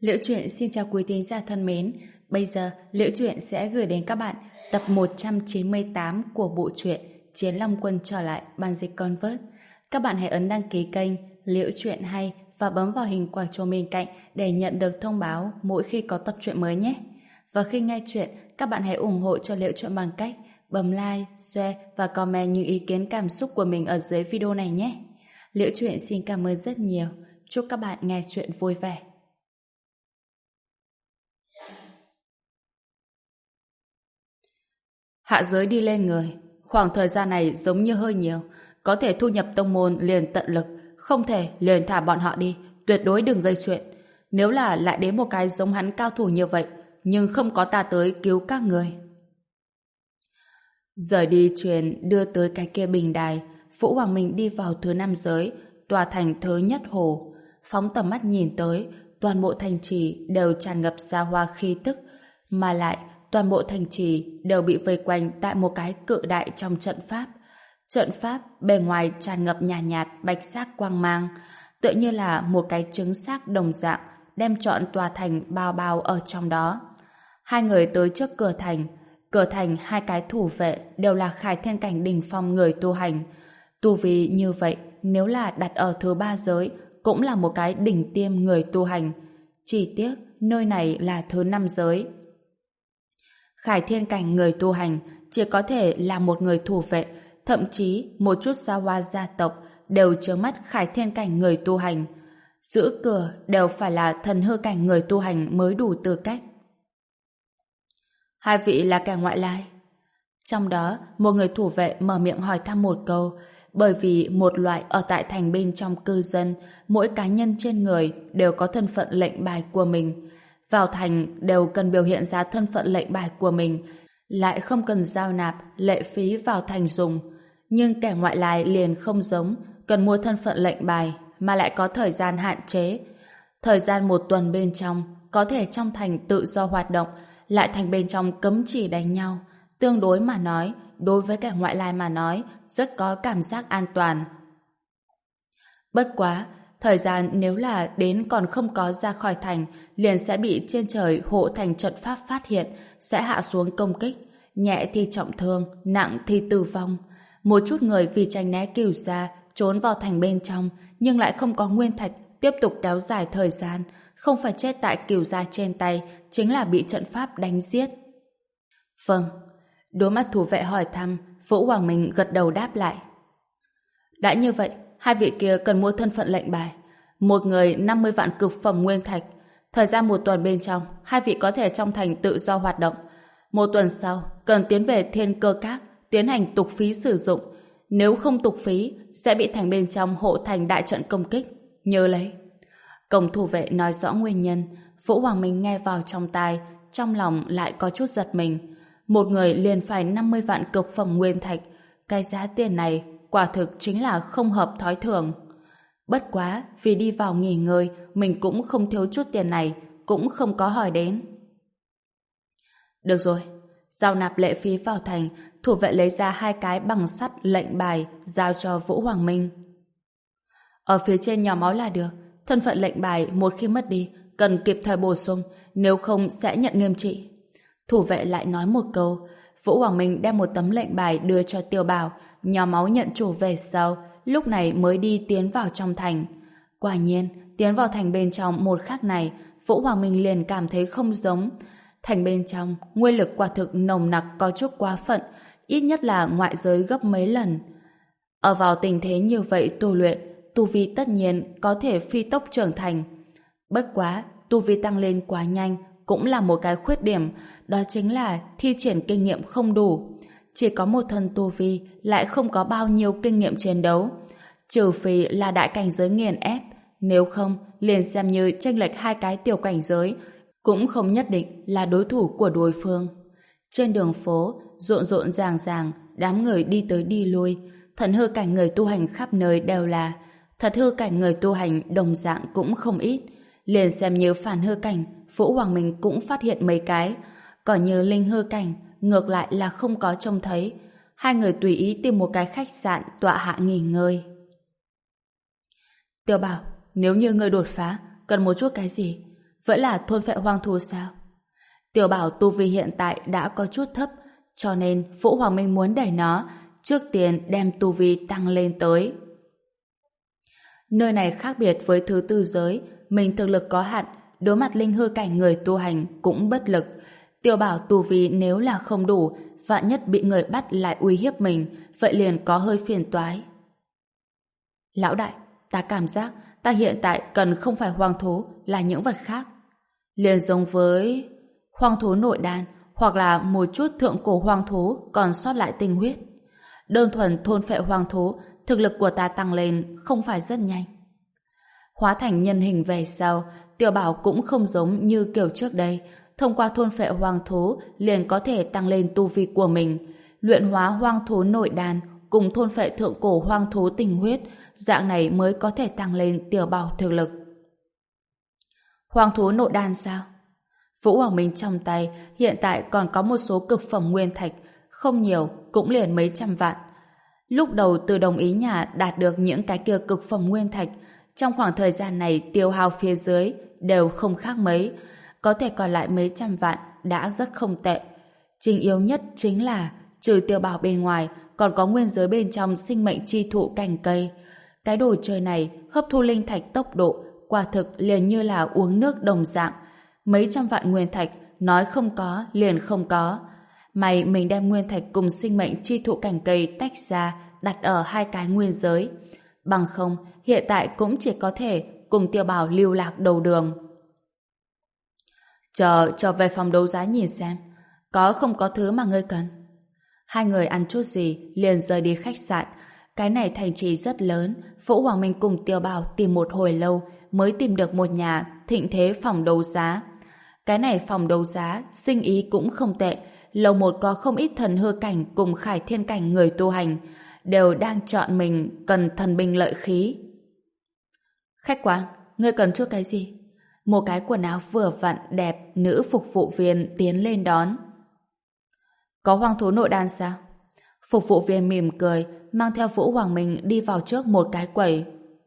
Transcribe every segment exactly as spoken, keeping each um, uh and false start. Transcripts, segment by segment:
Liễu Chuyện xin chào quý thính giả thân mến. Bây giờ Liễu Chuyện sẽ gửi đến các bạn tập một trăm chín mươi tám của bộ truyện Chiến Long Quân trở lại bản dịch Convert. Các bạn hãy ấn đăng ký kênh Liễu Chuyện hay và bấm vào hình quả chuông bên cạnh để nhận được thông báo mỗi khi có tập truyện mới nhé. Và khi nghe chuyện, các bạn hãy ủng hộ cho Liễu Chuyện bằng cách bấm like, share và comment những ý kiến cảm xúc của mình ở dưới video này nhé. Liễu Chuyện xin cảm ơn rất nhiều. Chúc các bạn nghe chuyện vui vẻ. Hạ giới đi lên người, khoảng thời gian này giống như hơi nhiều, có thể thu nhập tông môn liền tận lực, không thể liền thả bọn họ đi, tuyệt đối đừng gây chuyện. Nếu là lại đến một cái giống hắn cao thủ như vậy, nhưng không có ta tới cứu các người. Rời đi truyền đưa tới cái kia bình đài, Vũ Hoàng Minh đi vào thứ năm giới, tòa thành thứ nhất hồ. Phóng tầm mắt nhìn tới, toàn bộ thành trì đều tràn ngập xa hoa khí tức, mà lại toàn bộ thành trì đều bị vây quanh tại một cái cự đại trong trận pháp. Trận pháp bề ngoài tràn ngập nhàn nhạt, nhạt bạch sắc quang mang, tựa như là một cái trứng xác đồng dạng đem trọn tòa thành bao bao ở trong đó. Hai người tới trước cửa thành, cửa thành hai cái thủ vệ đều là Khải Thiên cảnh đỉnh phong người tu hành. Tu vi như vậy, nếu là đặt ở thứ ba giới, cũng là một cái đỉnh tiêm người tu hành. Chỉ tiếc, nơi này là thứ năm giới. Khải Thiên cảnh người tu hành chỉ có thể là một người thủ vệ, thậm chí một chút xa hoa gia tộc đều chớ mắt Khải Thiên cảnh người tu hành. Giữ cửa đều phải là thần hư cảnh người tu hành mới đủ tư cách. Hai vị là kẻ ngoại lai. Trong đó, một người thủ vệ mở miệng hỏi thăm một câu, bởi vì một loại ở tại thành bên trong cư dân, mỗi cá nhân trên người đều có thân phận lệnh bài của mình. Vào thành đều cần biểu hiện ra thân phận lệnh bài của mình, lại không cần giao nạp lệ phí vào thành dùng. Nhưng kẻ ngoại lai liền không giống, cần mua thân phận lệnh bài mà lại có thời gian hạn chế. Thời gian một tuần bên trong có thể trong thành tự do hoạt động, lại thành bên trong cấm chỉ đánh nhau. Tương đối mà nói, đối với kẻ ngoại lai mà nói, rất có cảm giác an toàn. Bất quá, thời gian nếu là đến còn không có ra khỏi thành, liền sẽ bị trên trời hộ thành trận pháp phát hiện, sẽ hạ xuống công kích. Nhẹ thì trọng thương, nặng thì tử vong. Một chút người vì tránh né cửu gia, trốn vào thành bên trong, nhưng lại không có nguyên thạch, tiếp tục kéo dài thời gian. Không phải chết tại cửu gia trên tay, chính là bị trận pháp đánh giết. Vâng. Đối mặt thủ vệ hỏi thăm, Vũ Hoàng Minh gật đầu đáp lại. Đã như vậy, hai vị kia cần mua thân phận lệnh bài. Một người năm mươi vạn cực phẩm nguyên thạch. Thời gian một tuần bên trong, hai vị có thể trong thành tự do hoạt động. Một tuần sau, cần tiến về Thiên Cơ Các, tiến hành tục phí sử dụng. Nếu không tục phí, sẽ bị thành bên trong hộ thành đại trận công kích. Nhớ lấy. Công thủ vệ nói rõ nguyên nhân. Vũ Hoàng Minh nghe vào trong tai, trong lòng lại có chút giật mình. Một người liền phải năm mươi vạn cực phẩm nguyên thạch. Cái giá tiền này quả thực chính là không hợp thói thường. Bất quá, vì đi vào nghỉ ngơi, mình cũng không thiếu chút tiền này, cũng không có hỏi đến. Được rồi, giao nạp lệ phí vào thành, thủ vệ lấy ra hai cái bằng sắt lệnh bài, giao cho Vũ Hoàng Minh. Ở phía trên nhỏ máu là được, thân phận lệnh bài một khi mất đi, cần kịp thời bổ sung, nếu không sẽ nhận nghiêm trị. Thủ vệ lại nói một câu. Vũ Hoàng Minh đem một tấm lệnh bài đưa cho Tiêu Bảo, nhỏ máu nhận chủ về sau, lúc này mới đi tiến vào trong thành. Quả nhiên, tiến vào thành bên trong một khắc này, Vũ Hoàng Minh liền cảm thấy không giống. Thành bên trong, nguyên lực quả thực nồng nặc có chút quá phận, ít nhất là ngoại giới gấp mấy lần. Ở vào tình thế như vậy tu luyện, tu vi tất nhiên có thể phi tốc trưởng thành. Bất quá, tu vi tăng lên quá nhanh cũng là một cái khuyết điểm, đó chính là thi triển kinh nghiệm không đủ. Chỉ có một thân tu vi lại không có bao nhiêu kinh nghiệm chiến đấu. Trừ phi là đại cảnh giới nghiền ép, nếu không liền xem như chênh lệch hai cái tiểu cảnh giới, cũng không nhất định là đối thủ của đối phương. Trên đường phố, rộn rộn ràng ràng, đám người đi tới đi lui, thần hư cảnh người tu hành khắp nơi đều là, thật hư cảnh người tu hành đồng dạng cũng không ít. Liền xem như phản hư cảnh, Vũ Hoàng Minh cũng phát hiện mấy cái, còn như linh hư cảnh, ngược lại là không có trông thấy. Hai người tùy ý tìm một cái khách sạn tọa hạ nghỉ ngơi. Tiêu Bảo, nếu như ngươi đột phá, cần một chút cái gì? Vẫn là thôn phệ hoang thú sao? Tiểu Bảo tu vi hiện tại đã có chút thấp, cho nên Vũ Hoàng Minh muốn đẩy nó trước tiên đem tu vi tăng lên tới. Nơi này khác biệt với thứ tư giới, mình thực lực có hạn, đối mặt linh hư cảnh người tu hành cũng bất lực. Tiểu Bảo tu vi nếu là không đủ, vạn nhất bị người bắt lại uy hiếp mình, vậy liền có hơi phiền toái. Lão đại, ta cảm giác ta hiện tại cần không phải hoang thú, là những vật khác. Liền giống với hoang thú nội đan, hoặc là một chút thượng cổ hoang thú còn sót lại tinh huyết. Đơn thuần thôn phệ hoang thú, thực lực của ta tăng lên không phải rất nhanh. Hóa thành nhân hình về sau, Tiểu Bảo cũng không giống như kiểu trước đây, thông qua thôn phệ hoang thú liền có thể tăng lên tu vi của mình. Luyện hóa hoang thú nội đan cùng thôn phệ thượng cổ hoang thú tinh huyết, dạng này mới có thể tăng lên Tiểu Bảo thực lực. Hoang thú nội đan sao? Vũ Hoàng Minh trong tay hiện tại còn có một số cực phẩm nguyên thạch, không nhiều, cũng liền mấy trăm vạn. Lúc đầu từ đồng ý nhà đạt được những cái kia cực phẩm nguyên thạch, trong khoảng thời gian này tiêu hao phía dưới đều không khác mấy, có thể còn lại mấy trăm vạn đã rất không tệ. Chính yếu nhất chính là trừ Tiểu Bảo bên ngoài còn có nguyên giới bên trong sinh mệnh chi thụ cành cây. Cái đồ chơi này hấp thu linh thạch tốc độ quả thực liền như là uống nước đồng dạng. Mấy trăm vạn nguyên thạch nói không có liền không có. May mình đem nguyên thạch cùng sinh mệnh chi thụ cành cây tách ra đặt ở hai cái nguyên giới. Bằng không hiện tại cũng chỉ có thể cùng Tiểu Bảo lưu lạc đầu đường. Chờ, chờ về phòng đấu giá nhìn xem có không có thứ mà ngươi cần. Hai người ăn chút gì liền rời đi khách sạn. Cái này thành trì rất lớn, Vũ Hoàng Minh cùng Tiểu Bảo tìm một hồi lâu mới tìm được một nhà thịnh thế phòng đấu giá. Cái này phòng đấu giá sinh ý cũng không tệ, lầu một có không ít thần hư cảnh cùng khải thiên cảnh người tu hành, đều đang chọn mình cần thần binh lợi khí. Khách quan, ngươi cần chút cái gì? Một cái quần áo vừa vặn đẹp nữ phục vụ viên tiến lên đón. Có hoang thú nội đan sao? Phục vụ viên mỉm cười, mang theo Vũ Hoàng Minh đi vào trước một cái quầy.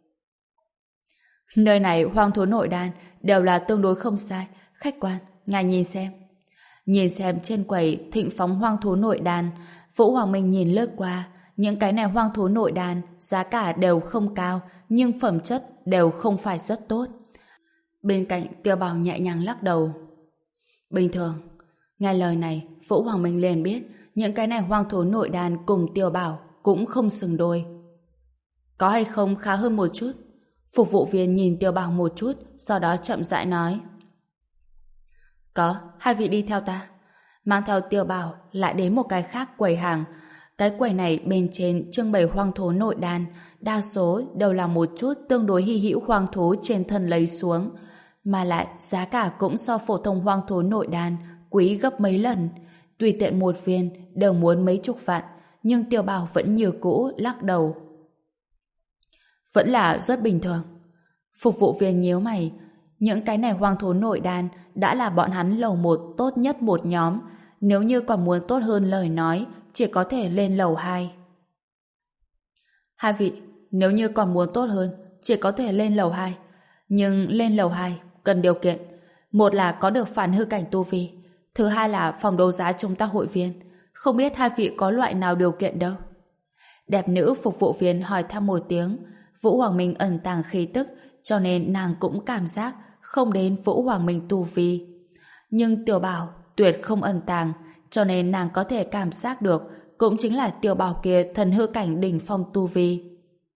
Nơi này hoang thú nội đan đều là tương đối không sai. Khách quan, ngài nhìn xem. Nhìn xem trên quầy thịnh phóng hoang thú nội đan, Vũ Hoàng Minh nhìn lướt qua. Những cái này hoang thú nội đan giá cả đều không cao, nhưng phẩm chất đều không phải rất tốt. Bên cạnh Tiểu Bảo nhẹ nhàng lắc đầu. Bình thường. Nghe lời này, Vũ Hoàng Minh liền biết những cái này hoang thú nội đan cùng Tiểu Bảo cũng không xứng đôi. Có hay không khá hơn một chút? Phục vụ viên nhìn Tiểu Bảo một chút, sau đó chậm rãi nói. Có, hai vị đi theo ta. Mang theo Tiểu Bảo lại đến một cái khác quầy hàng. Cái quầy này bên trên trưng bày hoang thú nội đan, đa số đều là một chút tương đối hy hữu hoang thú trên thân lấy xuống, mà lại giá cả cũng so phổ thông hoang thú nội đan quý gấp mấy lần. Tùy tiện một viên đều muốn mấy chục vạn, nhưng Tiểu Bảo vẫn như cũ lắc đầu. Vẫn là rất bình thường. Phục vụ viên nhíu mày. Những cái này hoang thú nội đan đã là bọn hắn lầu một tốt nhất một nhóm. Nếu như còn muốn tốt hơn lời nói, chỉ có thể lên lầu hai. Hai vị, nếu như còn muốn tốt hơn, chỉ có thể lên lầu hai. Nhưng lên lầu hai cần điều kiện. Một là có được phản hư cảnh tu vi. Thứ hai là phòng đấu giá chúng ta hội viên. Không biết hai vị có loại nào điều kiện đâu. Đẹp nữ phục vụ viên hỏi thăm một tiếng. Vũ Hoàng Minh ẩn tàng khí tức, cho nên nàng cũng cảm giác không đến Vũ Hoàng Minh tu vi. Nhưng Tiểu Bảo tuyệt không ẩn tàng, cho nên nàng có thể cảm giác được cũng chính là Tiểu Bảo kia thần hư cảnh đỉnh phong tu vi.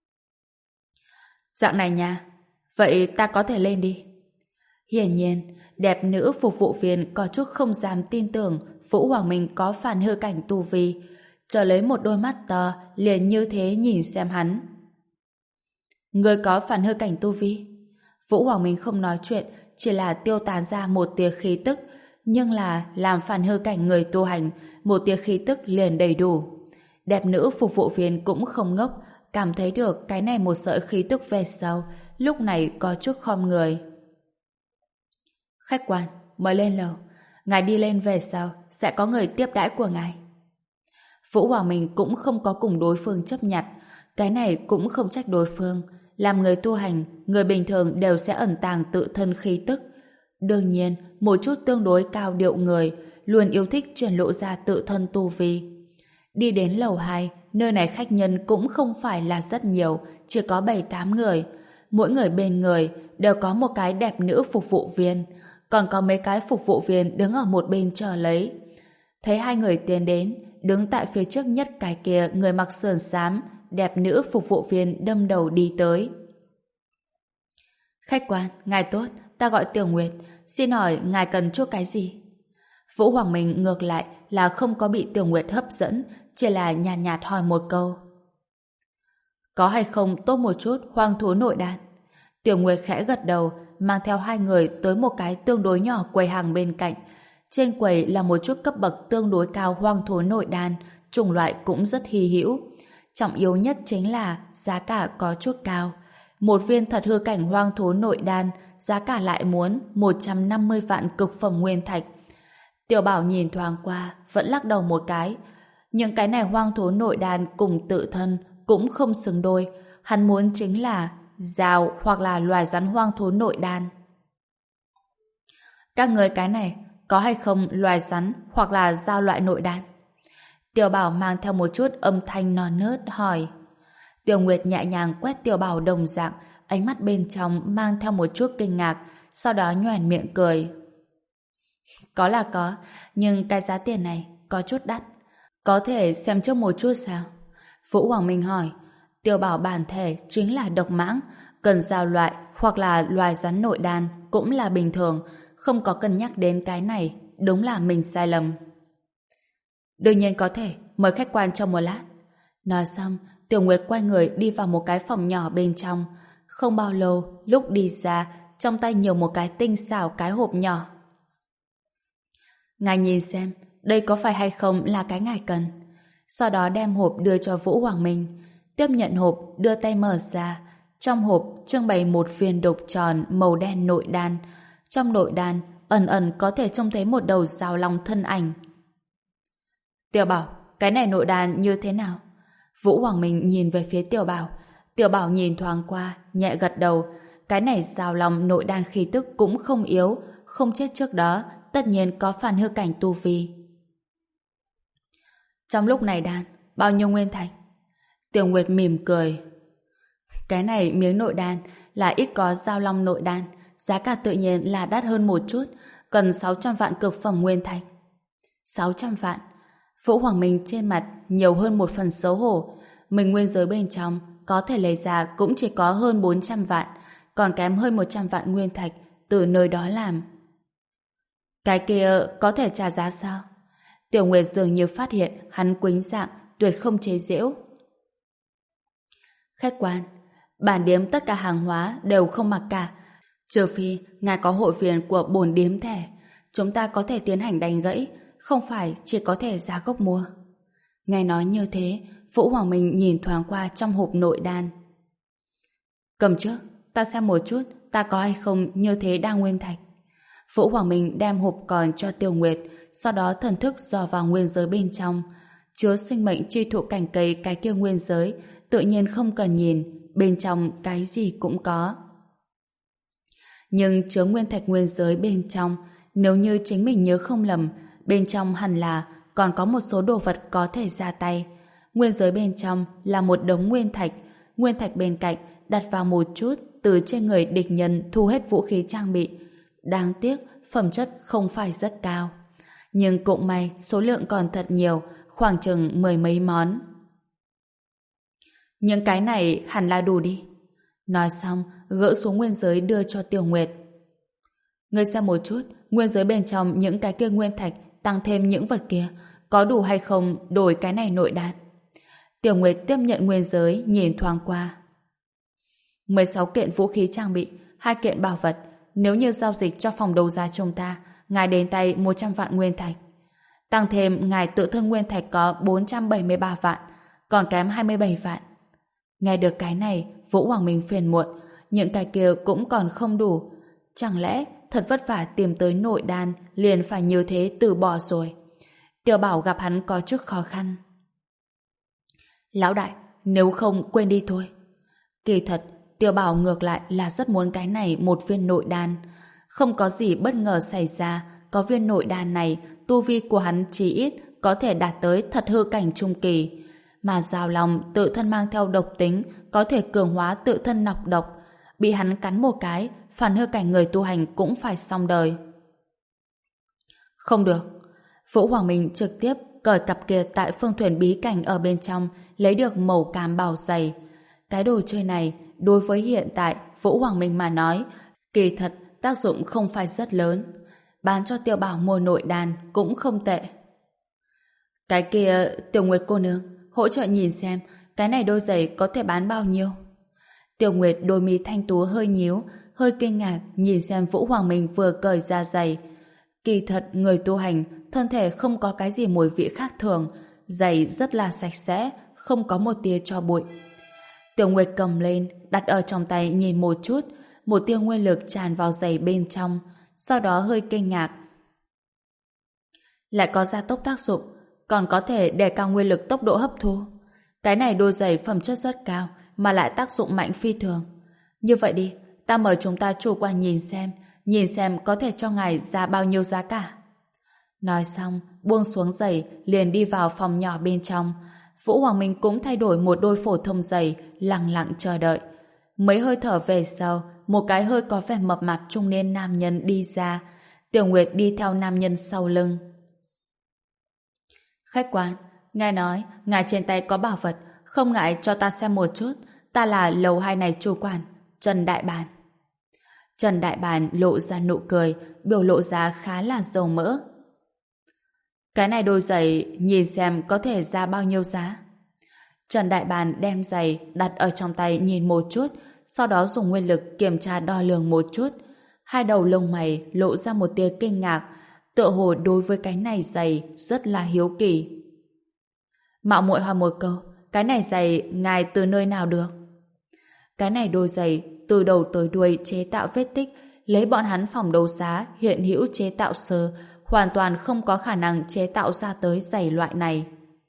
Dạng này nha, vậy ta có thể lên đi. Hiển nhiên, đẹp nữ phục vụ viên có chút không dám tin tưởng Vũ Hoàng Minh có phản hư cảnh tu vi, trở lấy một đôi mắt to liền như thế nhìn xem hắn. Người có phản hư cảnh tu vi? Vũ Hoàng Minh không nói chuyện, chỉ là tiêu tán ra một tia khí tức, nhưng là làm phản hư cảnh người tu hành, một tia khí tức liền đầy đủ. Đẹp nữ phục vụ viên cũng không ngốc, cảm thấy được cái này một sợi khí tức về sau, lúc này có chút khom người. Khách quan, mời lên lầu. Ngài đi lên về sau, sẽ có người tiếp đãi của ngài. Vũ Hoàng Minh cũng không có cùng đối phương chấp nhặt, cái này cũng không trách đối phương. Làm người tu hành, người bình thường đều sẽ ẩn tàng tự thân khí tức. Đương nhiên, một chút tương đối cao điệu người luôn yêu thích triển lộ ra tự thân tu vi. Đi đến lầu hai, nơi này khách nhân cũng không phải là rất nhiều, chỉ có bảy tám người. Mỗi người bên người đều có một cái đẹp nữ phục vụ viên, còn có mấy cái phục vụ viên đứng ở một bên chờ lấy. Thấy hai người tiến đến, đứng tại phía trước nhất cái kia người mặc sườn xám, đẹp nữ phục vụ viên đâm đầu đi tới. Khách quan, ngài tốt, ta gọi Tiểu Nguyệt, xin hỏi ngài cần chút cái gì? Vũ Hoàng Minh ngược lại là không có bị Tiểu Nguyệt hấp dẫn, chỉ là nhàn nhạt, nhạt hỏi một câu. Có hay không tốt một chút hoang thú nội đan? Tiểu Nguyệt khẽ gật đầu, mang theo hai người tới một cái tương đối nhỏ quầy hàng bên cạnh. Trên quầy là một chút cấp bậc tương đối cao hoang thú nội đan, chủng loại cũng rất hy hữu. Trọng yếu nhất chính là giá cả có chút cao. Một viên thật hư cảnh hoang thú nội đan, giá cả lại muốn một trăm năm mươi vạn cực phẩm nguyên thạch. Tiểu Bảo nhìn thoáng qua, vẫn lắc đầu một cái. Những cái này hoang thú nội đan cùng tự thân cũng không xứng đôi. Hắn muốn chính là dao hoặc là loài rắn hoang thú nội đan. Các người cái này có hay không loài rắn hoặc là dao loại nội đan? Tiểu Bảo mang theo một chút âm thanh non nớt hỏi. Tiểu Nguyệt nhẹ nhàng quét Tiểu Bảo đồng dạng, ánh mắt bên trong mang theo một chút kinh ngạc, sau đó nhoẻn miệng cười. Có là có, nhưng cái giá tiền này có chút đắt. Có thể xem trước một chút sao? Vũ Hoàng Minh hỏi. Tiểu Bảo bản thể chính là độc mãng, cần dao loại hoặc là loài rắn nội đan cũng là bình thường, không có cân nhắc đến cái này, đúng là mình sai lầm. Đương nhiên có thể, mời khách quan trong một lát. Nói xong, Tiểu Nguyệt quay người đi vào một cái phòng nhỏ bên trong. Không bao lâu, lúc đi ra, trong tay nhiều một cái tinh xảo cái hộp nhỏ. Ngài nhìn xem, đây có phải hay không là cái ngài cần. Sau đó đem hộp đưa cho Vũ Hoàng Minh. Tiếp nhận hộp, đưa tay mở ra. Trong hộp trưng bày một viên độc tròn màu đen nội đan. Trong nội đan, ẩn ẩn có thể trông thấy một đầu dao long thân ảnh. Tiểu Bảo, cái này nội đan như thế nào? Vũ Hoàng Minh nhìn về phía Tiểu Bảo. Tiểu Bảo nhìn thoáng qua, nhẹ gật đầu. Cái này dao long nội đan khí tức cũng không yếu, không chết trước đó, tất nhiên có phản hư cảnh tu vi. Trong lúc này đan, bao nhiêu nguyên thạch? Tiểu Nguyệt mỉm cười. Cái này miếng nội đan là ít có dao long nội đan, giá cả tự nhiên là đắt hơn một chút, cần sáu trăm vạn cực phẩm nguyên thạch. sáu trăm vạn. Vũ Hoàng Minh trên mặt nhiều hơn một phần xấu hổ. Mình nguyên giới bên trong có thể lấy ra cũng chỉ có hơn bốn trăm vạn, còn kém hơn một trăm vạn nguyên thạch từ nơi đó làm. Cái kia có thể trả giá sao? Tiểu Nguyệt dường như phát hiện hắn quĩnh dạng, tuyệt không chế giễu. Khách quan, bản điếm tất cả hàng hóa đều không mặc cả, trừ phi ngài có hội viên của bổn điếm thẻ, chúng ta có thể tiến hành đánh gãy, không phải chỉ có thể giá gốc mua. Nghe nói như thế, Vũ Hoàng Minh nhìn thoáng qua trong hộp nội đan. Cầm trước, ta xem một chút, ta có hay không như thế đa nguyên thạch. Vũ Hoàng Minh đem hộp còn cho Tiểu Nguyệt, sau đó thần thức dò vào nguyên giới bên trong. Chứa sinh mệnh chi thụ cảnh cây cái kia nguyên giới, tự nhiên không cần nhìn, bên trong cái gì cũng có. Nhưng chứa nguyên thạch nguyên giới bên trong, nếu như chính mình nhớ không lầm, bên trong hẳn là còn có một số đồ vật có thể ra tay. Nguyên giới bên trong là một đống nguyên thạch, nguyên thạch bên cạnh đặt vào một chút từ trên người địch nhân thu hết vũ khí trang bị. Đáng tiếc, phẩm chất không phải rất cao. Nhưng cũng may số lượng còn thật nhiều, khoảng chừng mười mấy món. Những cái này hẳn là đủ đi. Nói xong, gỡ xuống nguyên giới đưa cho Tiểu Nguyệt. Ngươi xem một chút, nguyên giới bên trong những cái kia nguyên thạch tăng thêm những vật kia, có đủ hay không đổi cái này nội đan? Tiểu Nguyệt tiếp nhận nguyên giới, nhìn thoáng qua. mười sáu kiện vũ khí trang bị, hai kiện bảo vật, nếu như giao dịch cho phòng đấu giá chúng ta, ngài đến tay một trăm vạn nguyên thạch. Tăng thêm ngài tự thân nguyên thạch có bốn trăm bảy mươi ba vạn, còn kém hai mươi bảy vạn. Nghe được cái này, Vũ Hoàng Minh phiền muộn, những cái kia cũng còn không đủ. Chẳng lẽ thật vất vả tìm tới nội đan liền phải như thế từ bỏ rồi? Tiểu Bảo gặp hắn có chút khó khăn. Lão đại, nếu không quên đi thôi. Kỳ thật, Tiểu Bảo ngược lại là rất muốn cái này một viên nội đan. Không có gì bất ngờ xảy ra, có viên nội đan này, tu vi của hắn chí ít có thể đạt tới thật hư cảnh trung kỳ. Mà Giao Long tự thân mang theo độc tính, có thể cường hóa tự thân nọc độc. Bị hắn cắn một cái, phản hư cảnh người tu hành cũng phải xong đời. Không được. Vũ Hoàng Minh trực tiếp cởi cặp kia tại phương thuyền bí cảnh ở bên trong, lấy được màu cam bảo dày. Cái đồ chơi này, đối với hiện tại Vũ Hoàng Minh mà nói, kỳ thật tác dụng không phải rất lớn. Bán cho Tiểu Bảo mua nội đan cũng không tệ. Cái kia, Tiểu Nguyệt cô nương, hỗ trợ nhìn xem, cái này đôi giày có thể bán bao nhiêu? Tiểu Nguyệt đôi mi thanh tú hơi nhíu, hơi kinh ngạc nhìn xem Vũ Hoàng Minh vừa cởi ra giày. Kỳ thật, người tu hành, thân thể không có cái gì mùi vị khác thường, giày rất là sạch sẽ, không có một tia tro bụi. Tiểu Nguyệt cầm lên, đặt ở trong tay nhìn một chút, một tia nguyên lực tràn vào giày bên trong, sau đó hơi kinh ngạc. Lại có gia tốc tác dụng, còn có thể đề cao nguyên lực tốc độ hấp thu. Cái này đôi giày phẩm chất rất cao, mà lại tác dụng mạnh phi thường. Như vậy đi, ta mời chúng ta chủ quan nhìn xem, nhìn xem có thể cho ngài ra bao nhiêu giá cả. Nói xong, buông xuống giày, liền đi vào phòng nhỏ bên trong. Vũ Hoàng Minh cũng thay đổi một đôi phổ thông giày, lặng lặng chờ đợi. Mấy hơi thở về sau, một cái hơi có vẻ mập mạp trung niên nam nhân đi ra. Tiểu Nguyệt đi theo nam nhân sau lưng. Khách quan, ngài nói, ngài trên tay có bảo vật, không ngại cho ta xem một chút. Ta là lầu hai này chủ quản, Trần Đại Bàn. Trần Đại Bàn lộ ra nụ cười, biểu lộ ra khá là dầu mỡ. Cái này đôi giày, nhìn xem có thể ra bao nhiêu giá. Trần Đại Bàn đem giày đặt ở trong tay nhìn một chút, sau đó dùng nguyên lực kiểm tra đo lường một chút. Hai đầu lông mày lộ ra một tia kinh ngạc, tựa hồ đối với cái này giày rất là hiếu kỳ. Mạo muội hỏi một câu, cái này giày ngài từ nơi nào được? Cái này đôi giày từ đầu tới đuôi chế tạo vết tích, lấy bọn hắn phòng đấu giá hiện hữu chế tạo sơ, hoàn toàn không có khả năng chế tạo ra tới giày loại này.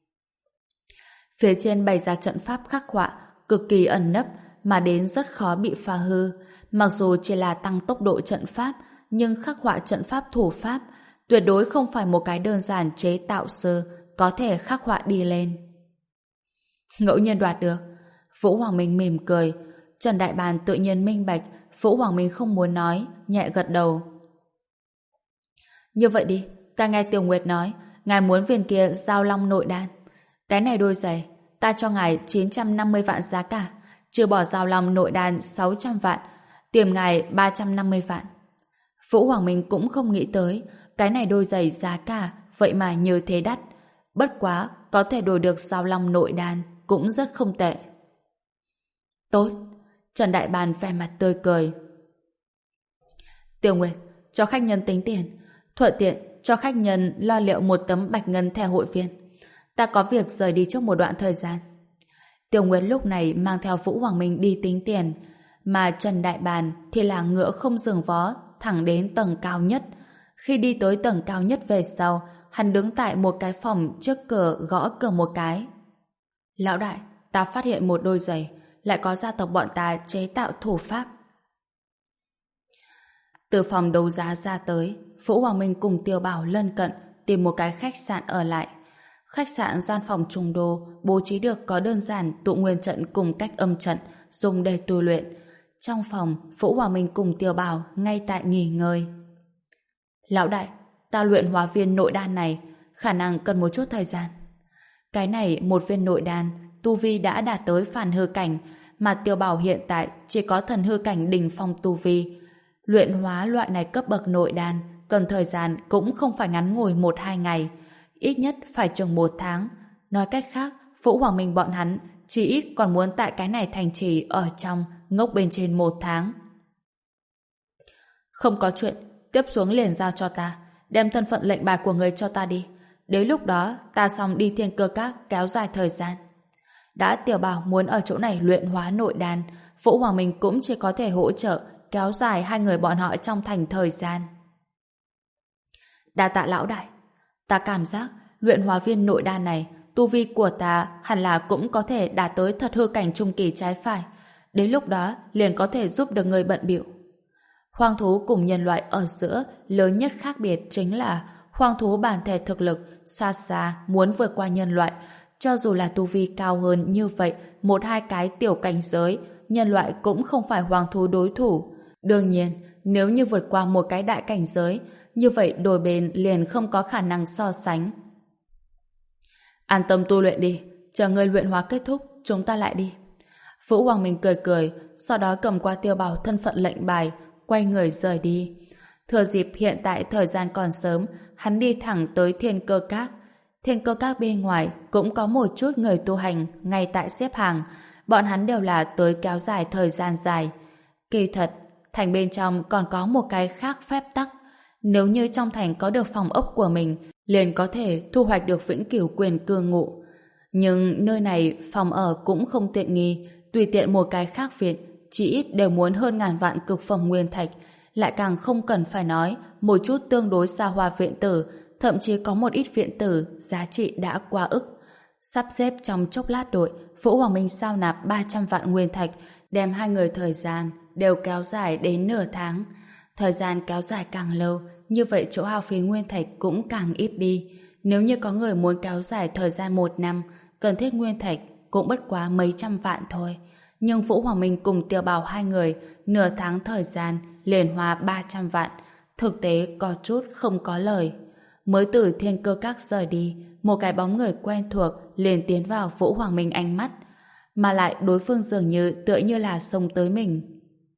Phía trên bày ra trận pháp khắc họa, cực kỳ ẩn nấp, mà đến rất khó bị phá hư. Mặc dù chỉ là tăng tốc độ trận pháp, nhưng khắc họa trận pháp thủ pháp tuyệt đối không phải một cái đơn giản chế tạo sơ có thể khắc họa đi lên. Ngẫu nhiên đoạt được. Vũ Hoàng Minh mỉm cười. Trần Đại Bàn tự nhiên minh bạch, Vũ Hoàng Minh không muốn nói, nhẹ gật đầu. Như vậy đi, ta nghe Tiểu Nguyệt nói, ngài muốn viên kia Giao Long nội đan. Cái này đôi giày, ta cho ngài chín trăm năm mươi vạn giá cả, trừ bỏ Giao Long nội đan sáu trăm vạn, tìm ngài ba trăm năm mươi vạn. Vũ Hoàng Minh cũng không nghĩ tới, cái này đôi giày giá cả, vậy mà như thế đắt. Bất quá, có thể đổi được Giao Long nội đan, cũng rất không tệ. Tốt. Trần Đại Bàn vẻ mặt tươi cười. Tiểu Nguyệt, cho khách nhân tính tiền, thuận tiện cho khách nhân lo liệu một tấm bạch ngân thẻ hội viên. Ta có việc rời đi trước một đoạn thời gian. Tiểu Nguyệt lúc này mang theo Vũ Hoàng Minh đi tính tiền, mà Trần Đại Bàn thì là ngựa không dừng vó, thẳng đến tầng cao nhất. Khi đi tới tầng cao nhất về sau, hắn đứng tại một cái phòng trước cửa gõ cửa một cái. Lão đại, ta phát hiện một đôi giày, lại có gia tộc bọn ta chế tạo thủ pháp. Từ phòng đấu giá ra tới, Vũ Hoàng Minh cùng Tiêu Bảo lân cận tìm một cái khách sạn ở lại. Khách sạn gian phòng trùng đô bố trí được có đơn giản tụ nguyên trận cùng cách âm trận dùng để tu luyện. Trong phòng, Vũ Hoàng Minh cùng Tiêu Bảo ngay tại nghỉ ngơi. Lão đại, ta luyện hóa viên nội đan này khả năng cần một chút thời gian. Cái này một viên nội đan tu vi đã đạt tới phản hư cảnh, mà Tiêu Bảo hiện tại chỉ có thần hư cảnh đỉnh phong tu vi. Luyện hóa loại này cấp bậc nội đan cần thời gian cũng không phải ngắn ngủi một hai ngày, ít nhất phải chừng một tháng. Nói cách khác, Vũ Hoàng Minh bọn hắn chỉ ít còn muốn tại cái này thành trì ở trong ngốc bên trên một tháng. Không có chuyện, tiếp xuống liền giao cho ta, đem thân phận lệnh bài của người cho ta đi. Đến lúc đó, ta xong đi Thiên Cơ Các kéo dài thời gian. Đã Tiểu Bảo muốn ở chỗ này luyện hóa nội đan, Vũ Hoàng Minh cũng chỉ có thể hỗ trợ kéo dài hai người bọn họ trong thành thời gian. Đa tạ lão đại, ta cảm giác luyện hóa viên nội đan này, tu vi của ta hẳn là cũng có thể đạt tới thật hư cảnh trung kỳ trái phải. Đến lúc đó liền có thể giúp được người bận bịu. Hoang thú cùng nhân loại ở giữa lớn nhất khác biệt chính là hoang thú bản thể thực lực xa xa muốn vượt qua nhân loại. Cho dù là tu vi cao hơn như vậy, một hai cái tiểu cảnh giới, nhân loại cũng không phải hoang thú đối thủ. Đương nhiên, nếu như vượt qua một cái đại cảnh giới, như vậy đôi bên liền không có khả năng so sánh. An tâm tu luyện đi, chờ ngươi luyện hóa kết thúc, chúng ta lại đi. Vũ Hoàng Minh cười cười, sau đó cầm qua Tiêu Bảo thân phận lệnh bài, quay người rời đi. Thừa dịp hiện tại thời gian còn sớm, hắn đi thẳng tới Thiên Cơ Các. Thiên Cơ Các bên ngoài cũng có một chút người tu hành ngay tại xếp hàng, bọn hắn đều là tới kéo dài thời gian dài. Kỳ thật, thành bên trong còn có một cái khác phép tắc. Nếu như trong thành có được phòng ốc của mình, liền có thể thu hoạch được vĩnh cửu quyền cư ngụ. Nhưng nơi này phòng ở cũng không tiện nghi, tùy tiện một cái khác viện, chỉ ít đều muốn hơn ngàn vạn cực phẩm nguyên thạch, lại càng không cần phải nói một chút tương đối xa hoa viện tử, thậm chí có một ít viện tử giá trị đã qua ức. Sắp xếp trong chốc lát đội, Vũ Hoàng Minh sao nạp ba trăm vạn nguyên thạch, đem hai người thời gian đều kéo dài đến nửa tháng. Thời gian kéo dài càng lâu, như vậy chỗ hao phí nguyên thạch cũng càng ít đi. Nếu như có người muốn kéo dài thời gian một năm, cần thiết nguyên thạch cũng bất quá mấy trăm vạn thôi. Nhưng Vũ Hoàng Minh cùng Tiêu Bảo hai người, nửa tháng thời gian, liền hoa ba trăm vạn. Thực tế có chút không có lời. Mới từ Thiên Cơ Các rời đi, một cái bóng người quen thuộc liền tiến vào Vũ Hoàng Minh ánh mắt. Mà lại đối phương dường như tựa như là xông tới mình.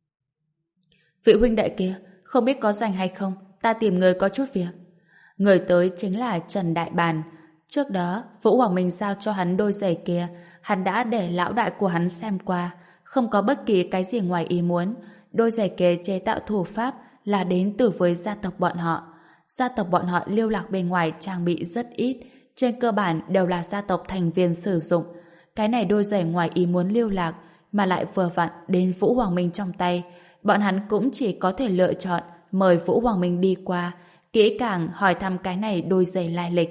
Vị huynh đệ kia, không biết có rảnh hay không, ta tìm người có chút việc. Người tới chính là Trần Đại Bàn. Trước đó, Vũ Hoàng Minh giao cho hắn đôi giày kia, hắn đã để lão đại của hắn xem qua, không có bất kỳ cái gì ngoài ý muốn. Đôi giày kia chế tạo thủ pháp là đến từ với gia tộc bọn họ. Gia tộc bọn họ lưu lạc bên ngoài trang bị rất ít, trên cơ bản đều là gia tộc thành viên sử dụng. Cái này đôi giày ngoài ý muốn lưu lạc, mà lại vừa vặn đến Vũ Hoàng Minh trong tay, bọn hắn cũng chỉ có thể lựa chọn mời Vũ Hoàng Minh đi qua, kỹ càng hỏi thăm cái này đôi giày lai lịch.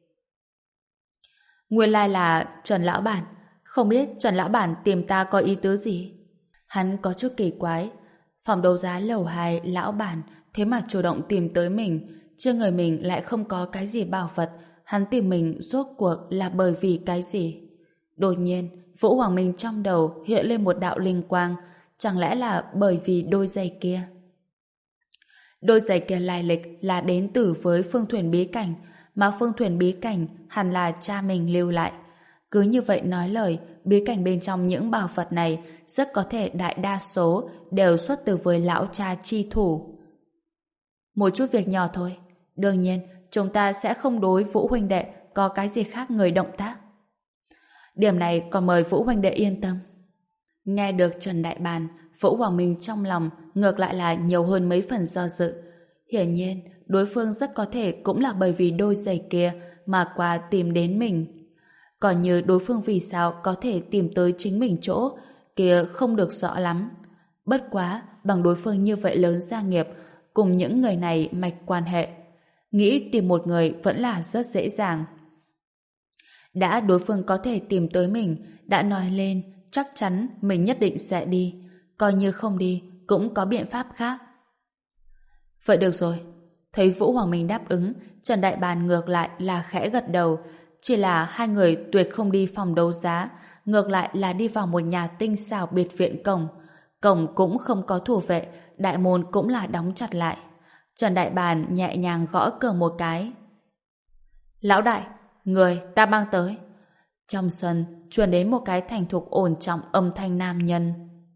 Nguyên lai là Trần Lão Bản, không biết Trần Lão Bản tìm ta có ý tứ gì? Hắn có chút kỳ quái, phòng đấu giá lầu hai Lão Bản thế mà chủ động tìm tới mình, trên người mình lại không có cái gì bảo vật, hắn tìm mình rốt cuộc là bởi vì cái gì? Đột nhiên, Vũ Hoàng Minh trong đầu hiện lên một đạo linh quang, chẳng lẽ là bởi vì đôi giày kia? Đôi giày kia lai lịch là đến từ với Phương Thuyền Bí Cảnh, mà Phương Thuyền Bí Cảnh hẳn là cha mình lưu lại. Cứ như vậy nói lời, bí cảnh bên trong những bảo vật này rất có thể đại đa số đều xuất từ với lão cha chi thủ. Một chút việc nhỏ thôi, đương nhiên chúng ta sẽ không đối Vũ huynh đệ có cái gì khác người động tác. Điểm này còn mời Vũ huynh đệ yên tâm. Nghe được Trần Đại Bàn, Vũ Hoàng Minh trong lòng ngược lại là nhiều hơn mấy phần do dự. Hiển nhiên, đối phương rất có thể cũng là bởi vì đôi giày kia mà qua tìm đến mình. Còn như đối phương vì sao có thể tìm tới chính mình chỗ kia không được rõ lắm. Bất quá, bằng đối phương như vậy lớn gia nghiệp, cùng những người này mạch quan hệ, nghĩ tìm một người vẫn là rất dễ dàng. Đã đối phương có thể tìm tới mình, đã nói lên, chắc chắn mình nhất định sẽ đi. Coi như không đi, cũng có biện pháp khác. Vậy được rồi. Thấy Vũ Hoàng Minh đáp ứng, Trần Đại Bàn ngược lại là khẽ gật đầu. Chỉ là hai người tuyệt không đi phòng đấu giá, ngược lại là đi vào một nhà tinh xảo biệt viện cổng. Cổng cũng không có thủ vệ, đại môn cũng là đóng chặt lại. Trần Đại Bàn nhẹ nhàng gõ cửa một cái. Lão đại, người ta mang tới. Trong sân truyền đến một cái thành thục ổn trọng âm thanh nam nhân.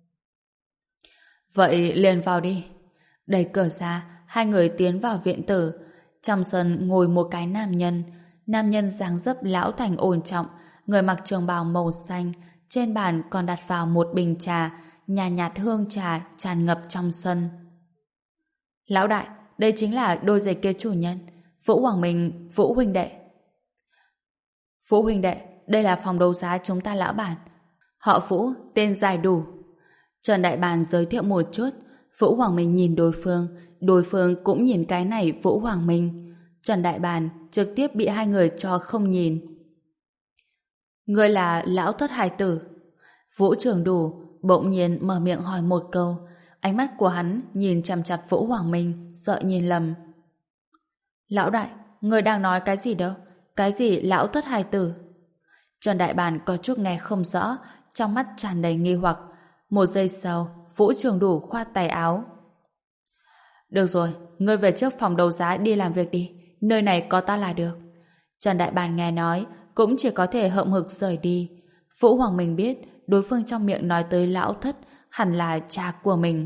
Vậy liền vào đi. Đẩy cửa ra, hai người tiến vào viện tử. Trong sân ngồi một cái nam nhân. Nam nhân dáng dấp lão thành ổn trọng, người mặc trường bào màu xanh, trên bàn còn đặt vào một bình trà, nhàn nhạt, nhạt hương trà tràn ngập trong sân. Lão đại, đây chính là đôi giày kia chủ nhân, Vũ Hoàng Minh, Vũ huynh đệ. Vũ huynh đệ, đây là phòng đấu giá chúng ta lão bản. Họ Vũ, tên dài đủ. Trần Đại Bàn giới thiệu một chút. Vũ Hoàng Minh nhìn đối phương, đối phương cũng nhìn cái này Vũ Hoàng Minh. Trần Đại Bàn trực tiếp bị hai người cho không nhìn. Ngươi là lão thất hài tử. Vũ Trường Đủ bỗng nhiên mở miệng hỏi một câu. Ánh mắt của hắn nhìn chằm chằm Vũ Hoàng Minh, sợ nhìn lầm. Lão đại, người đang nói cái gì đâu? Cái gì lão thất hài tử? Trần Đại Bàn có chút nghe không rõ, trong mắt tràn đầy nghi hoặc. Một giây sau, Vũ Trường Đủ khoát tay áo. Được rồi, ngươi về trước phòng đấu giá đi làm việc đi, nơi này có ta là được. Trần Đại Bàn nghe nói, cũng chỉ có thể hậm hực rời đi. Vũ Hoàng Minh biết, đối phương trong miệng nói tới lão thất, hẳn là cha của mình.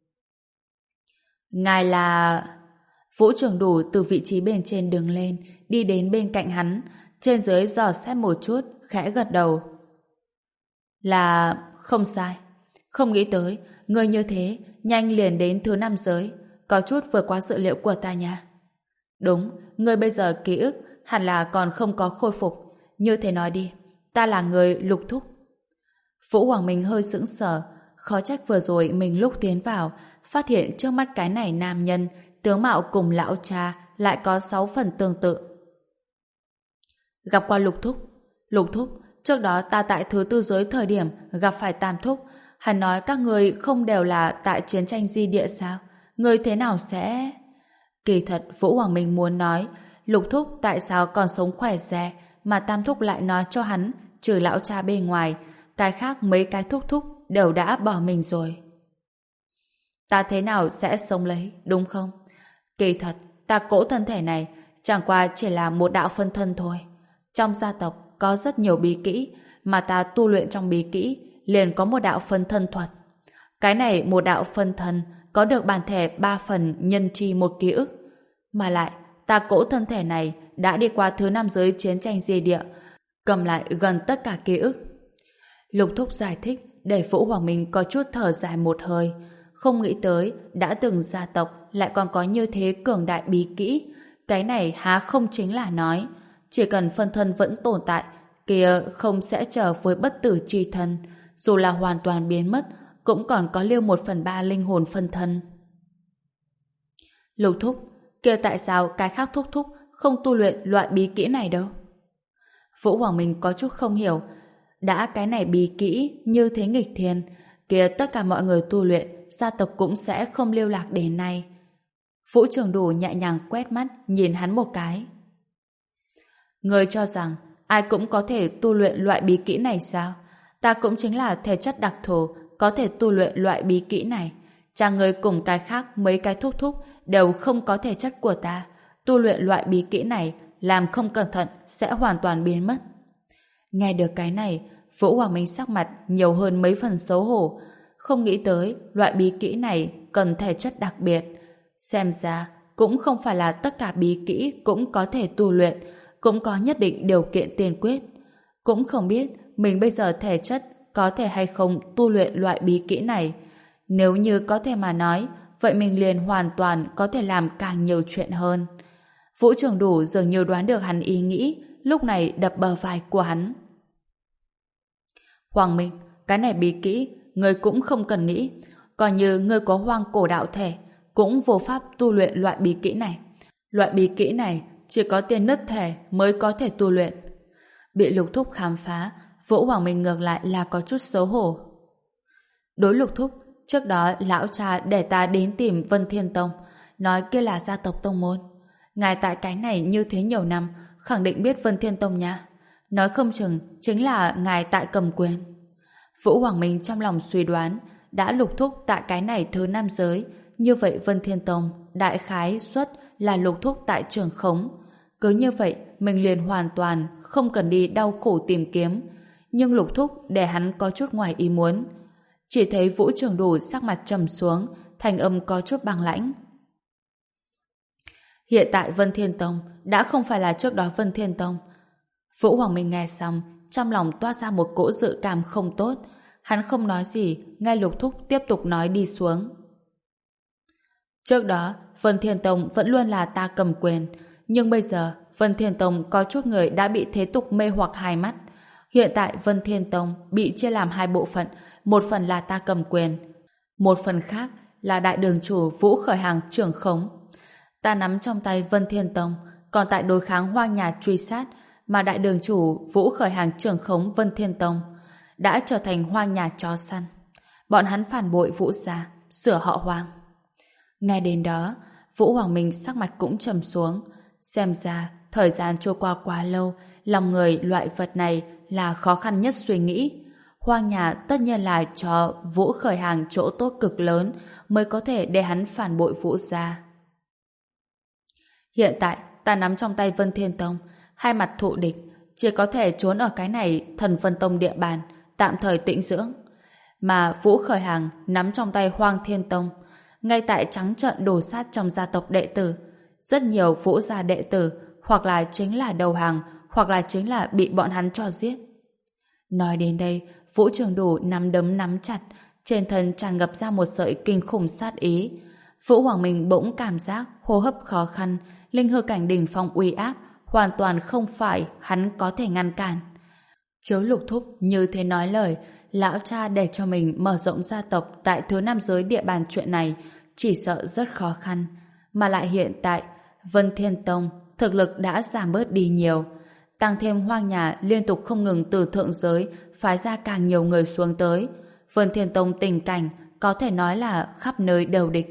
Ngài là... Vũ Trường Đủ từ vị trí bên trên đứng lên, đi đến bên cạnh hắn, trên dưới dò xét một chút, khẽ gật đầu. Là... không sai. Không nghĩ tới, người như thế, nhanh liền đến thứ năm giới, có chút vượt qua dự liệu của ta nha. Đúng, người bây giờ ký ức hẳn là còn không có khôi phục. Như thế nói đi, ta là người Lục thúc. Vũ Hoàng Minh hơi sững sờ, khó trách vừa rồi mình lúc tiến vào, phát hiện trước mắt cái này nam nhân, tướng mạo cùng lão cha lại có sáu phần tương tự. Gặp qua Lục thúc. Lục thúc, trước đó ta tại thứ tư giới thời điểm gặp phải Tam thúc, hắn nói các người không đều là tại chiến tranh di địa sao? Người thế nào sẽ... Kỳ thật Vũ Hoàng Minh muốn nói Lục thúc tại sao còn sống khỏe rè, mà Tam thúc lại nói cho hắn trừ lão cha bên ngoài, cái khác mấy cái thúc thúc đều đã bỏ mình rồi. Ta thế nào sẽ sống lấy, đúng không? Kỳ thật, ta cỗ thân thể này chẳng qua chỉ là một đạo phân thân thôi. Trong gia tộc có rất nhiều bí kỹ, mà ta tu luyện trong bí kỹ liền có một đạo phân thân thuật. Cái này một đạo phân thân có được bản thể ba phần nhân chi một ký ức. Mà lại, ta cỗ thân thể này đã đi qua thứ năm giới chiến tranh di địa, cầm lại gần tất cả ký ức. Lục thúc giải thích để Vũ Hoàng Minh có chút thở dài một hơi. Không nghĩ tới đã từng gia tộc lại còn có như thế cường đại bí kỹ. Cái này há không chính là nói chỉ cần phân thân vẫn tồn tại kia không sẽ trở với bất tử chi thân, dù là hoàn toàn biến mất cũng còn có lưu một phần ba linh hồn phân thân. Lục thúc, kia tại sao cái khác thúc thúc không tu luyện loại bí kỹ này đâu? Vũ Hoàng Minh có chút không hiểu. Đã cái này bí kỹ như thế nghịch thiên, kia tất cả mọi người tu luyện, gia tộc cũng sẽ không lưu lạc đến nay. Vũ Trường Đủ nhẹ nhàng quét mắt nhìn hắn một cái. Người cho rằng ai cũng có thể tu luyện loại bí kỹ này sao? Ta cũng chính là thể chất đặc thù có thể tu luyện loại bí kỹ này. Cha người cùng cái khác mấy cái thúc thúc đều không có thể chất của ta. Tu luyện loại bí kỹ này làm không cẩn thận sẽ hoàn toàn biến mất. Nghe được cái này, Vũ Hoàng Minh sắc mặt nhiều hơn mấy phần xấu hổ. Không nghĩ tới loại bí kỹ này cần thể chất đặc biệt. Xem ra cũng không phải là tất cả bí kỹ cũng có thể tu luyện, cũng có nhất định điều kiện tiên quyết. Cũng không biết mình bây giờ thể chất có thể hay không tu luyện loại bí kỹ này. Nếu như có thể mà nói, vậy mình liền hoàn toàn có thể làm càng nhiều chuyện hơn. Vũ Trường Đủ dường như đoán được hắn ý nghĩ, lúc này đập bờ vai của hắn. Hoàng Minh, cái này bí kỹ, ngươi cũng không cần nghĩ. Coi như ngươi có hoang cổ đạo thể, cũng vô pháp tu luyện loại bí kỹ này. Loại bí kỹ này chỉ có tiên nứt thể mới có thể tu luyện. Bị Lục thúc khám phá, Vũ Hoàng Minh ngược lại là có chút xấu hổ. Đối Lục thúc, trước đó lão cha để ta đến tìm Vân Thiên Tông, nói kia là gia tộc tông môn. Ngài tại cái này như thế nhiều năm, khẳng định biết Vân Thiên Tông nha. Nói không chừng chính là ngài tại cầm quyền. Vũ Hoàng Minh trong lòng suy đoán, đã Lục thúc tại cái này thứ năm giới, như vậy Vân Thiên Tông đại khái suất là Lục thúc tại trường khống. Cứ như vậy mình liền hoàn toàn không cần đi đau khổ tìm kiếm. Nhưng Lục thúc để hắn có chút ngoài ý muốn. Chỉ thấy Vũ Trường Đủ sắc mặt trầm xuống, thành âm có chút băng lãnh. Hiện tại Vân Thiên Tông đã không phải là trước đó Vân Thiên Tông. Vũ Hoàng Minh nghe xong, trong lòng toát ra một cỗ dự cảm không tốt. Hắn không nói gì, nghe Lục thúc tiếp tục nói đi xuống. Trước đó, Vân Thiên Tông vẫn luôn là ta cầm quyền, nhưng bây giờ Vân Thiên Tông có chút người đã bị thế tục mê hoặc hai mắt. Hiện tại Vân Thiên Tông bị chia làm hai bộ phận, một phần là ta cầm quyền, một phần khác là đại đường chủ Vũ Khởi Hàng trưởng khống. Ta nắm trong tay Vân Thiên Tông, còn tại đối kháng Hoang Nhà truy sát, mà đại đường chủ Vũ Khởi Hàng trưởng khống Vân Thiên Tông đã trở thành Hoang Nhà chó săn. Bọn hắn phản bội Vũ gia, sửa họ Hoàng. Ngay đến đó, Vũ Hoàng Minh sắc mặt cũng trầm xuống. Xem ra, thời gian trôi qua quá lâu, lòng người loại vật này là khó khăn nhất suy nghĩ. Hoàng nhà tất nhiên là cho Vũ Khởi Hàng chỗ tốt cực lớn mới có thể để hắn phản bội Vũ gia. Hiện tại, ta nắm trong tay Vân Thiên Tông, hai mặt thụ địch, chỉ có thể trốn ở cái này Thần Vân Tông địa bàn, tạm thời tĩnh dưỡng. Mà Vũ Khởi Hàng nắm trong tay Hoang Thiên Tông, ngay tại trắng trợn đổ sát trong gia tộc đệ tử. Rất nhiều Vũ gia đệ tử hoặc là chính là đầu hàng, hoặc là chính là bị bọn hắn cho giết. Nói đến đây, Vũ Trường Đủ nắm đấm nắm chặt, trên thân tràn ngập ra một sợi kinh khủng sát ý. Vũ Hoàng Minh bỗng cảm giác hô hấp khó khăn, linh hư cảnh đỉnh phong uy áp hoàn toàn không phải hắn có thể ngăn cản. Chiếu Lục Thúc như thế nói lời, lão cha để cho mình mở rộng gia tộc tại thứ năm giới địa bàn chuyện này chỉ sợ rất khó khăn. Mà lại hiện tại, Vân Thiên Tông thực lực đã giảm bớt đi nhiều. Tăng thêm Hoang nhà liên tục không ngừng từ thượng giới phái ra càng nhiều người xuống tới. Vân Thiên Tông tình cảnh có thể nói là khắp nơi đều địch.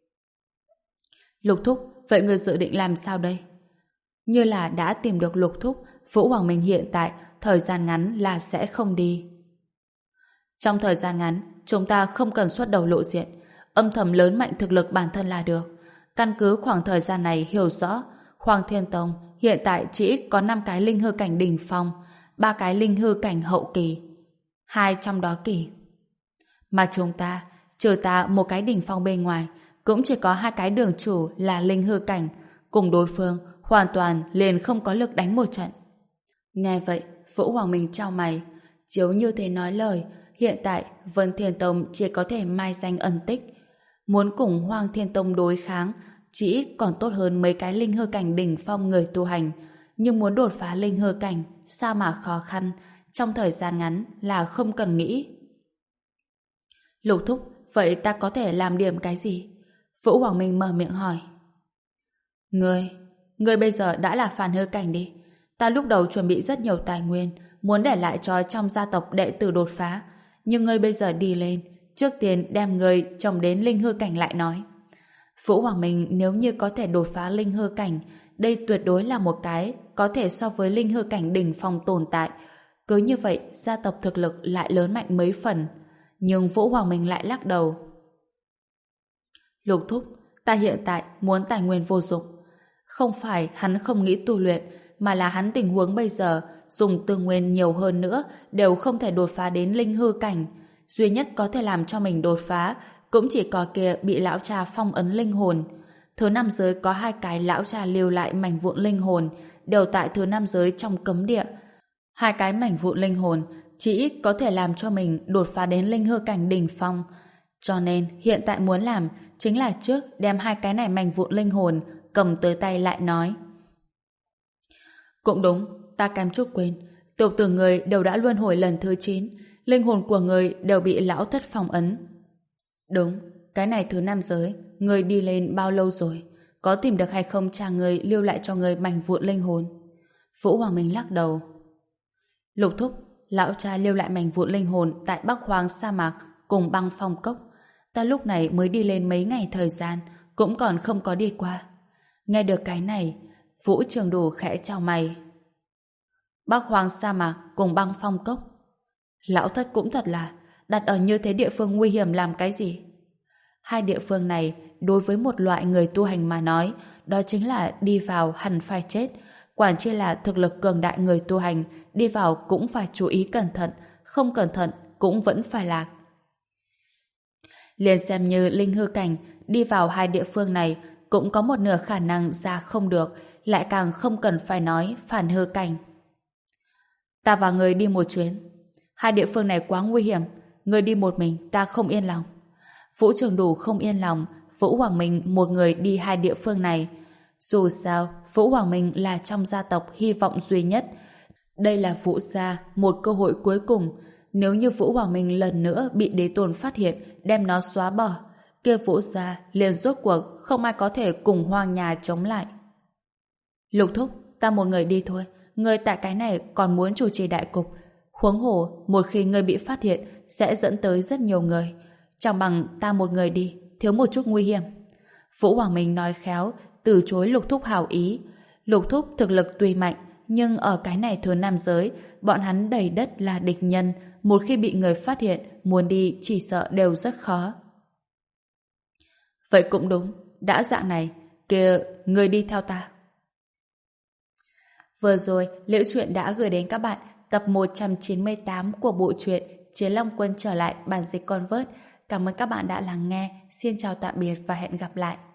Lục Thúc, vậy người dự định làm sao đây? Như là đã tìm được Lục Thúc, Vũ Hoàng Minh hiện tại thời gian ngắn là sẽ không đi. Trong thời gian ngắn, chúng ta không cần xuất đầu lộ diện, âm thầm lớn mạnh thực lực bản thân là được. Căn cứ khoảng thời gian này hiểu rõ, Hoàng Thiên Tông hiện tại chỉ có năm cái linh hư cảnh đỉnh phong, ba cái linh hư cảnh hậu kỳ, hai trong đó kỳ. Mà chúng ta, trừ ta một cái đỉnh phong bên ngoài, cũng chỉ có hai cái đường chủ là linh hư cảnh, cùng đối phương hoàn toàn liền không có lực đánh một trận. Nghe vậy, Vũ Hoàng Minh chau mày, chiếu như thế nói lời, hiện tại Vân Thiên Tông chỉ có thể mai danh ẩn tích. Muốn cùng Hoang Thiên Tông đối kháng, chỉ còn tốt hơn mấy cái linh hư cảnh đỉnh phong người tu hành, nhưng muốn đột phá linh hư cảnh, sao mà khó khăn, trong thời gian ngắn là không cần nghĩ. Lục Thúc, vậy ta có thể làm điểm cái gì? Vũ Hoàng Minh mở miệng hỏi. Ngươi, ngươi bây giờ đã là phản hư cảnh đi. Ta lúc đầu chuẩn bị rất nhiều tài nguyên, muốn để lại cho trong gia tộc đệ tử đột phá, nhưng ngươi bây giờ đi lên, trước tiên đem ngươi trồng đến linh hư cảnh lại nói. Vũ Hoàng Minh nếu như có thể đột phá linh hư cảnh, đây tuyệt đối là một cái có thể so với linh hư cảnh đỉnh phong tồn tại. Cứ như vậy, gia tộc thực lực lại lớn mạnh mấy phần. Nhưng Vũ Hoàng Minh lại lắc đầu. Lục Thúc, ta hiện tại muốn tài nguyên vô dụng. Không phải hắn không nghĩ tu luyện, mà là hắn tình huống bây giờ dùng tư nguyên nhiều hơn nữa đều không thể đột phá đến linh hư cảnh. Duy nhất có thể làm cho mình đột phá cũng chỉ có kia bị lão cha phong ấn linh hồn. Thứ năm giới có hai cái lão cha lưu lại mảnh vụn linh hồn đều tại thứ năm giới trong cấm địa. Hai cái mảnh vụn linh hồn chỉ có thể làm cho mình đột phá đến linh hư cảnh đỉnh phong. Cho nên hiện tại muốn làm chính là trước đem hai cái này mảnh vụn linh hồn cầm tới tay lại nói. Cũng đúng, ta kém chút quên. Tiểu tử người đều đã luân hồi lần thứ chín, linh hồn của người đều bị lão thất phong ấn. Đúng, cái này thứ năm giới, người đi lên bao lâu rồi? Có tìm được hay không cha người lưu lại cho người mảnh vụn linh hồn? Vũ Hoàng Minh lắc đầu. Lục Thúc, lão cha lưu lại mảnh vụn linh hồn tại Bắc Hoang sa mạc cùng băng phong cốc. Ta lúc này mới đi lên mấy ngày thời gian, cũng còn không có đi qua. Nghe được cái này, Vũ Trường Đủ khẽ chau mày. Bắc Hoang sa mạc cùng băng phong cốc. Lão thất cũng thật là đặt ở như thế địa phương nguy hiểm làm cái gì? Hai địa phương này đối với một loại người tu hành mà nói, đó chính là đi vào hẳn phải chết. Quản chi là thực lực cường đại người tu hành, đi vào cũng phải chú ý cẩn thận, không cẩn thận cũng vẫn phải lạc. Liền xem như linh hư cảnh đi vào hai địa phương này cũng có một nửa khả năng ra không được, lại càng không cần phải nói phản hư cảnh. Ta và người đi một chuyến. Hai địa phương này quá nguy hiểm, người đi một mình ta không yên lòng. Vũ Trường Đủ không yên lòng, Vũ Hoàng Minh một người đi hai địa phương này. Dù sao, Vũ Hoàng Minh là trong gia tộc hy vọng duy nhất. Đây là Vũ gia một cơ hội cuối cùng. Nếu như Vũ Hoàng Minh lần nữa bị đế tôn phát hiện, đem nó xóa bỏ, kia Vũ gia liền rốt cuộc không ai có thể cùng Hoang nhà chống lại. Lục Thúc, ta một người đi thôi. Người tại cái này còn muốn chủ trì đại cục. Huống hồ, một khi người bị phát hiện sẽ dẫn tới rất nhiều người. Chẳng bằng ta một người đi, thiếu một chút nguy hiểm. Vũ Hoàng Minh nói khéo, từ chối Lục Thúc hảo ý. Lục Thúc thực lực tuy mạnh, nhưng ở cái này thứ nam giới, bọn hắn đầy đất là địch nhân, một khi bị người phát hiện, muốn đi chỉ sợ đều rất khó. Vậy cũng đúng, đã dạng này, kìa, người đi theo ta. Vừa rồi, Liễu Chuyện đã gửi đến các bạn tập một trăm chín mươi tám của bộ truyện Chiến Long Quân trở lại bản dịch Convert. Cảm ơn các bạn đã lắng nghe. Xin chào tạm biệt và hẹn gặp lại.